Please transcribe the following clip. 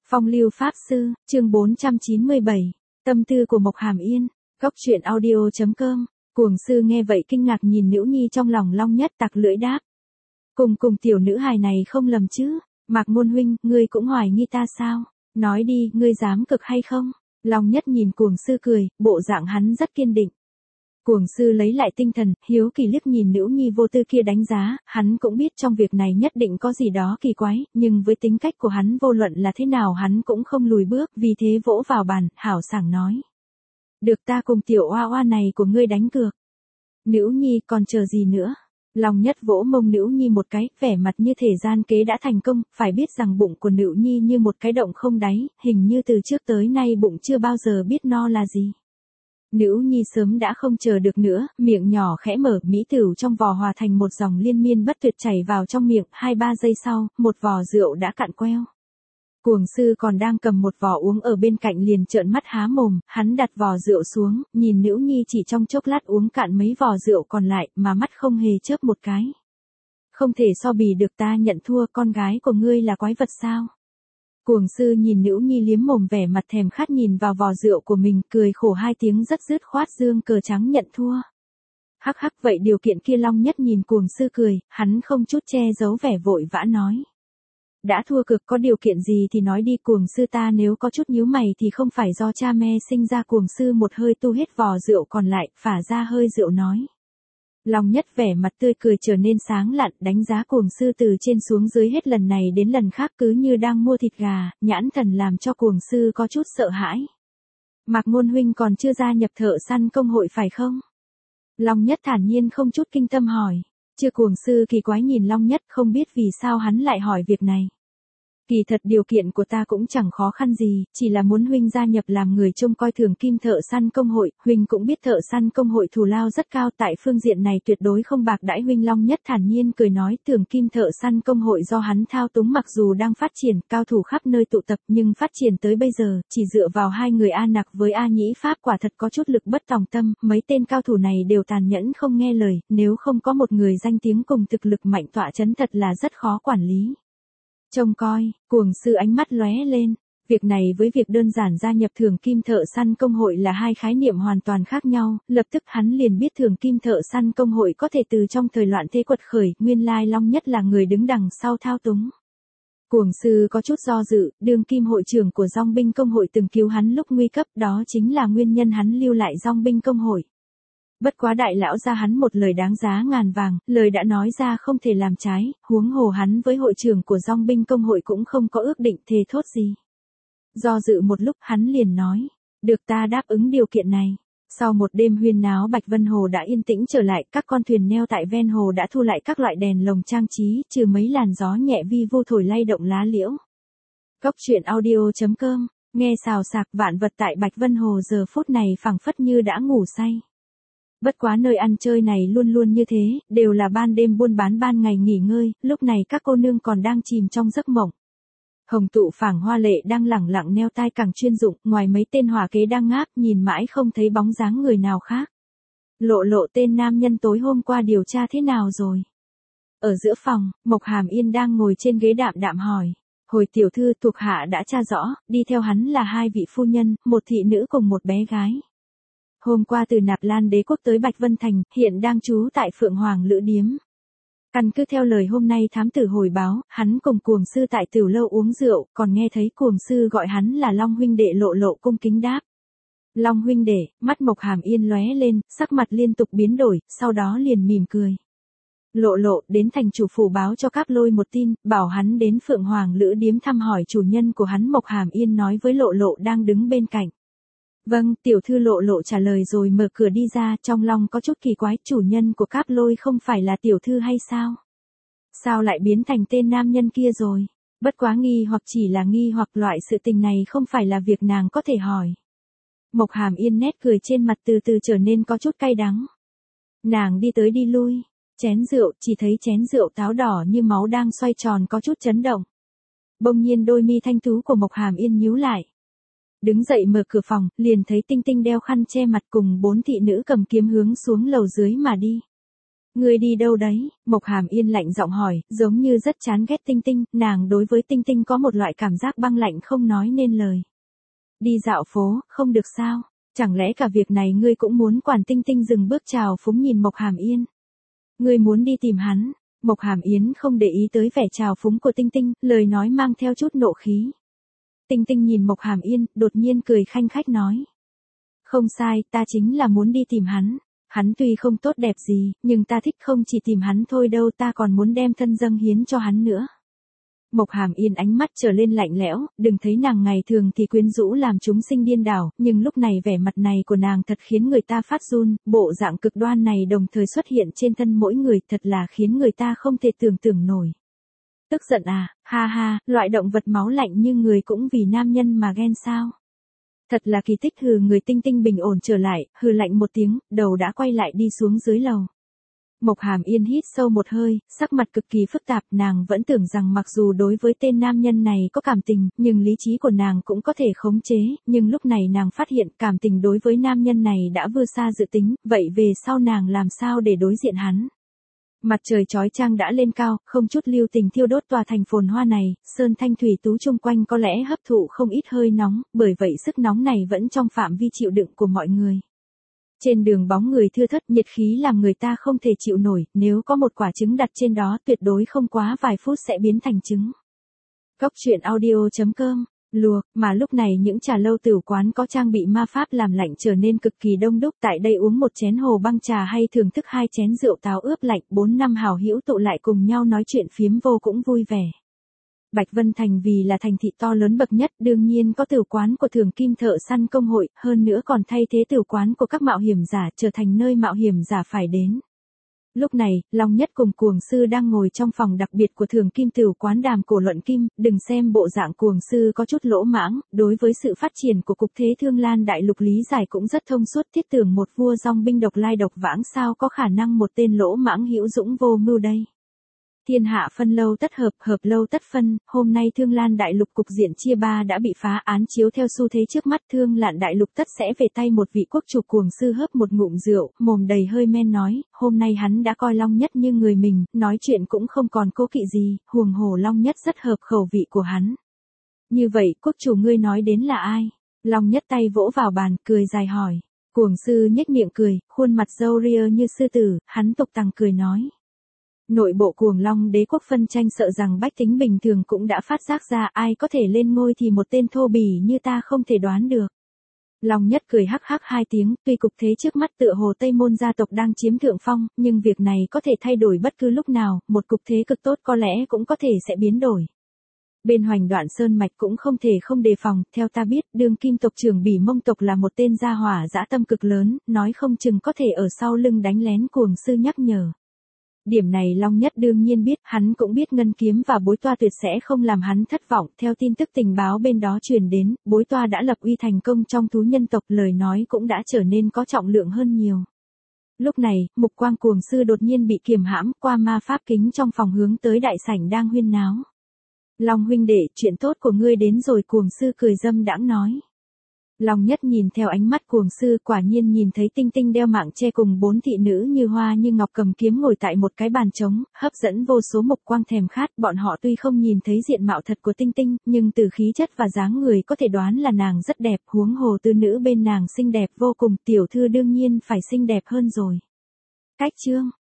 Phong lưu Pháp Sư, chương 497, tâm tư của Mộc Hàm Yên, góc truyện audio.com, cuồng sư nghe vậy kinh ngạc nhìn Nữ Nhi trong lòng Long Nhất tặc lưỡi đáp. Cùng tiểu nữ hài này không lầm chứ, Mạc Môn huynh, ngươi cũng hoài nghi ta sao, nói đi, ngươi dám cực hay không? Long Nhất nhìn cuồng sư cười, bộ dạng hắn rất kiên định. Cuồng sư lấy lại tinh thần, hiếu kỳ liếc nhìn Nữ Nhi vô tư kia đánh giá, hắn cũng biết trong việc này nhất định có gì đó kỳ quái, nhưng với tính cách của hắn vô luận là thế nào hắn cũng không lùi bước, vì thế vỗ vào bàn, hảo sảng nói. Được, ta cùng tiểu oa oa này của ngươi đánh cược. Nữ Nhi còn chờ gì nữa? Long Nhất vỗ mông Nữ Nhi một cái, vẻ mặt như thể gian kế đã thành công, phải biết rằng bụng của Nữ Nhi như một cái động không đáy, hình như từ trước tới nay bụng chưa bao giờ biết no là gì. Nữ Nhi sớm đã không chờ được nữa, miệng nhỏ khẽ mở, mỹ tửu trong vò hòa thành một dòng liên miên bất tuyệt chảy vào trong miệng, 2-3 giây sau, một vò rượu đã cạn queo. Cuồng sư còn đang cầm một vò uống ở bên cạnh liền trợn mắt há mồm, hắn đặt vò rượu xuống, nhìn Nữ Nhi chỉ trong chốc lát uống cạn mấy vò rượu còn lại, mà mắt không hề chớp một cái. Không thể so bì được, ta nhận thua, con gái của ngươi là quái vật sao? Cuồng sư nhìn Nữ Nhi liếm mồm vẻ mặt thèm khát nhìn vào vò rượu của mình, cười khổ hai tiếng rất dứt khoát dương cờ trắng nhận thua. Hắc hắc, vậy điều kiện kia? Long Nhất nhìn cuồng sư cười, hắn không chút che giấu vẻ vội vã nói. Đã thua cực, có điều kiện gì thì nói đi. Cuồng sư ta nếu có chút nhíu mày thì không phải do cha mẹ sinh ra. Cuồng sư một hơi tu hết vò rượu còn lại, phả ra hơi rượu nói. Long Nhất vẻ mặt tươi cười trở nên sáng lạn, đánh giá cuồng sư từ trên xuống dưới hết lần này đến lần khác cứ như đang mua thịt gà, nhãn thần làm cho cuồng sư có chút sợ hãi. Mạc Môn huynh còn chưa gia nhập Thợ Săn Công hội phải không? Long Nhất thản nhiên không chút kinh tâm hỏi. Chưa. Cuồng sư kỳ quái nhìn Long Nhất, không biết vì sao hắn lại hỏi việc này. Kỳ thật điều kiện của ta cũng chẳng khó khăn gì, chỉ là muốn huynh gia nhập làm người trông coi Thường Kim Thợ Săn Công hội, huynh cũng biết Thợ Săn Công hội thù lao rất cao, tại phương diện này tuyệt đối không bạc đãi huynh. Long Nhất thản nhiên cười nói, Thường Kim Thợ Săn Công hội do hắn thao túng mặc dù đang phát triển, cao thủ khắp nơi tụ tập, nhưng phát triển tới bây giờ, chỉ dựa vào hai người A Nặc với A Nhĩ Pháp quả thật có chút lực bất tòng tâm, mấy tên cao thủ này đều tàn nhẫn không nghe lời, nếu không có một người danh tiếng cùng thực lực mạnh tọa chấn thật là rất khó quản lý. Trông coi, cuồng sư ánh mắt lóe lên, việc này với việc đơn giản gia nhập Thường Kim Thợ Săn Công hội là hai khái niệm hoàn toàn khác nhau, lập tức hắn liền biết Thường Kim Thợ Săn Công hội có thể từ trong thời loạn thế quật khởi, nguyên lai Long Nhất là người đứng đằng sau thao túng. Cuồng sư có chút do dự, đương kim hội trưởng của Dòng binh công hội từng cứu hắn lúc nguy cấp, đó chính là nguyên nhân hắn lưu lại Dòng binh công hội. Bất quá đại lão ra hắn một lời đáng giá ngàn vàng, lời đã nói ra không thể làm trái, huống hồ hắn với hội trưởng của Dòng binh công hội cũng không có ước định thề thốt gì. Do dự một lúc hắn liền nói, được, ta đáp ứng điều kiện này. Sau một đêm huyên náo, Bạch Vân Hồ đã yên tĩnh trở lại, các con thuyền neo tại ven hồ đã thu lại các loại đèn lồng trang trí, trừ mấy làn gió nhẹ vi vu thổi lay động lá liễu. Góc truyện audio.com, nghe xào xạc vạn vật tại Bạch Vân Hồ giờ phút này phảng phất như đã ngủ say. Bất quá nơi ăn chơi này luôn luôn như thế, đều là ban đêm buôn bán ban ngày nghỉ ngơi, lúc này các cô nương còn đang chìm trong giấc mộng. Hồng Tụ Phảng Hoa Lệ đang lẳng lặng neo tai càng chuyên dụng, ngoài mấy tên hỏa kế đang ngáp, nhìn mãi không thấy bóng dáng người nào khác. Lộ Lộ, tên nam nhân tối hôm qua điều tra thế nào rồi? Ở giữa phòng, Mộc Hàm Yên đang ngồi trên ghế đạm đạm hỏi. Hồi tiểu thư, thuộc hạ đã tra rõ, đi theo hắn là hai vị phu nhân, một thị nữ cùng một bé gái. Hôm qua từ Nạp Lan Đế quốc tới Bạch Vân Thành, hiện đang trú tại Phượng Hoàng Lữ Điếm. Căn cứ theo lời hôm nay thám tử hồi báo, hắn cùng cuồng sư tại tiểu lâu uống rượu, còn nghe thấy cuồng sư gọi hắn là Long huynh đệ. Lộ Lộ cung kính đáp. Long huynh đệ, mắt Mộc Hàm Yên lóe lên, sắc mặt liên tục biến đổi, sau đó liền mỉm cười. Lộ Lộ, đến thành chủ phủ báo cho Cáp Lôi một tin, bảo hắn đến Phượng Hoàng Lữ Điếm thăm hỏi chủ nhân của hắn. Mộc Hàm Yên nói với Lộ Lộ đang đứng bên cạnh. Vâng, tiểu thư. Lộ Lộ trả lời rồi mở cửa đi ra, trong lòng có chút kỳ quái, chủ nhân của Cáp Lôi không phải là tiểu thư hay sao? Sao lại biến thành tên nam nhân kia rồi? Bất quá nghi hoặc chỉ là nghi hoặc, loại sự tình này không phải là việc nàng có thể hỏi. Mộc Hàm Yên nét cười trên mặt từ từ trở nên có chút cay đắng. Nàng đi tới đi lui, chén rượu, chỉ thấy chén rượu táo đỏ như máu đang xoay tròn có chút chấn động. Bỗng nhiên đôi mi thanh tú của Mộc Hàm Yên nhíu lại. Đứng dậy mở cửa phòng, liền thấy Tinh Tinh đeo khăn che mặt cùng 4 thị nữ cầm kiếm hướng xuống lầu dưới mà đi. Ngươi đi đâu đấy? Mộc Hàm Yên lạnh giọng hỏi, giống như rất chán ghét Tinh Tinh, nàng đối với Tinh Tinh có một loại cảm giác băng lạnh không nói nên lời. Đi dạo phố, không được sao? Chẳng lẽ cả việc này ngươi cũng muốn quản? Tinh Tinh dừng bước chào phúng nhìn Mộc Hàm Yên. Ngươi muốn đi tìm hắn? Mộc Hàm Yến không để ý tới vẻ chào phúng của Tinh Tinh, lời nói mang theo chút nộ khí. Tinh Tinh nhìn Mộc Hàm Yên, đột nhiên cười khanh khách nói. Không sai, ta chính là muốn đi tìm hắn. Hắn tuy không tốt đẹp gì, nhưng ta thích không chỉ tìm hắn thôi đâu, ta còn muốn đem thân dâng hiến cho hắn nữa. Mộc Hàm Yên ánh mắt trở lên lạnh lẽo, đừng thấy nàng ngày thường thì quyến rũ làm chúng sinh điên đảo, nhưng lúc này vẻ mặt này của nàng thật khiến người ta phát run, bộ dạng cực đoan này đồng thời xuất hiện trên thân mỗi người thật là khiến người ta không thể tưởng tượng nổi. Tức giận à, ha ha, loại động vật máu lạnh như người cũng vì nam nhân mà ghen sao? Thật là kỳ tích. Hừ, người Tinh Tinh bình ổn trở lại, hừ lạnh một tiếng, đầu đã quay lại đi xuống dưới lầu. Mộc Hàm Yên hít sâu một hơi, sắc mặt cực kỳ phức tạp, nàng vẫn tưởng rằng mặc dù đối với tên nam nhân này có cảm tình, nhưng lý trí của nàng cũng có thể khống chế, nhưng lúc này nàng phát hiện cảm tình đối với nam nhân này đã vượt xa dự tính, vậy về sau nàng làm sao để đối diện hắn? Mặt trời chói chang đã lên cao, không chút lưu tình thiêu đốt tòa thành phồn hoa này, sơn thanh thủy tú chung quanh có lẽ hấp thụ không ít hơi nóng, bởi vậy sức nóng này vẫn trong phạm vi chịu đựng của mọi người. Trên đường bóng người thưa thớt, nhiệt khí làm người ta không thể chịu nổi, nếu có một quả trứng đặt trên đó tuyệt đối không quá vài phút sẽ biến thành trứng. Góc truyện audio.com Luộc, mà lúc này những trà lâu tửu quán có trang bị ma pháp làm lạnh trở nên cực kỳ đông đúc, tại đây uống một chén hồ băng trà hay thưởng thức 2 chén rượu táo ướp lạnh, 4 năm hảo hữu tụ lại cùng nhau nói chuyện phiếm vô cũng vui vẻ. Bạch Vân Thành vì là thành thị to lớn bậc nhất, đương nhiên có tửu quán của Thường Kim Thợ Săn Công Hội, hơn nữa còn thay thế tửu quán của các mạo hiểm giả, trở thành nơi mạo hiểm giả phải đến. Lúc này, Long Nhất cùng Cuồng Sư đang ngồi trong phòng đặc biệt của Thường Kim tửu quán đàm cổ luận kim, đừng xem bộ dạng Cuồng Sư có chút lỗ mãng, đối với sự phát triển của cục thế Thương Lan đại lục lý giải cũng rất thông suốt, thiết tưởng một vua dòng binh độc lai độc vãng sao có khả năng một tên lỗ mãng hữu dũng vô mưu đây. Thiên hạ phân lâu tất hợp, hợp lâu tất phân, hôm nay Thương Lan đại lục cục diện chia ba đã bị phá án chiếu theo xu thế trước mắt, Thương Lan đại lục tất sẽ về tay một vị quốc chủ. Cuồng Sư hớp một ngụm rượu, mồm đầy hơi men nói, hôm nay hắn đã coi Long Nhất như người mình, nói chuyện cũng không còn cố kỵ gì, huống hồ Long Nhất rất hợp khẩu vị của hắn. Như vậy, quốc chủ ngươi nói đến là ai? Long Nhất tay vỗ vào bàn, cười dài hỏi. Cuồng Sư nhếch miệng cười, khuôn mặt râu ria như sư tử, hắn tục tằng cười nói. Nội bộ Cuồng Long đế quốc phân tranh sợ rằng bách tính bình thường cũng đã phát giác ra, ai có thể lên ngôi thì một tên thô bỉ như ta không thể đoán được. Long Nhất cười hắc hắc 2 tiếng, tuy cục thế trước mắt tựa hồ Tây Môn gia tộc đang chiếm thượng phong, nhưng việc này có thể thay đổi bất cứ lúc nào, một cục thế cực tốt có lẽ cũng có thể sẽ biến đổi. Bên Hoành Đoạn Sơn mạch cũng không thể không đề phòng, theo ta biết, Đương Kim tộc trưởng Bỉ Mông tộc là một tên gia hỏa dã tâm cực lớn, nói không chừng có thể ở sau lưng đánh lén. Cuồng Sư nhắc nhở. Điểm này Long Nhất đương nhiên biết, hắn cũng biết Ngân Kiếm và Bối Toa tuyệt sẽ không làm hắn thất vọng, theo tin tức tình báo bên đó truyền đến, Bối Toa đã lập uy thành công trong thú nhân tộc, lời nói cũng đã trở nên có trọng lượng hơn nhiều. Lúc này, mục quang Cuồng Sư đột nhiên bị kiềm hãm, qua ma pháp kính trong phòng hướng tới đại sảnh đang huyên náo. Long huynh đệ, chuyện tốt của ngươi đến rồi. Cuồng Sư cười dâm đãng nói. Long Nhất nhìn theo ánh mắt Cuồng Sư, quả nhiên nhìn thấy Tinh Tinh đeo mạng che cùng 4 thị nữ như hoa như ngọc cầm kiếm ngồi tại một cái bàn trống, hấp dẫn vô số mục quang thèm khát. Bọn họ tuy không nhìn thấy diện mạo thật của Tinh Tinh, nhưng từ khí chất và dáng người có thể đoán là nàng rất đẹp, huống hồ tư nữ bên nàng xinh đẹp vô cùng, tiểu thư đương nhiên phải xinh đẹp hơn rồi. Cách chương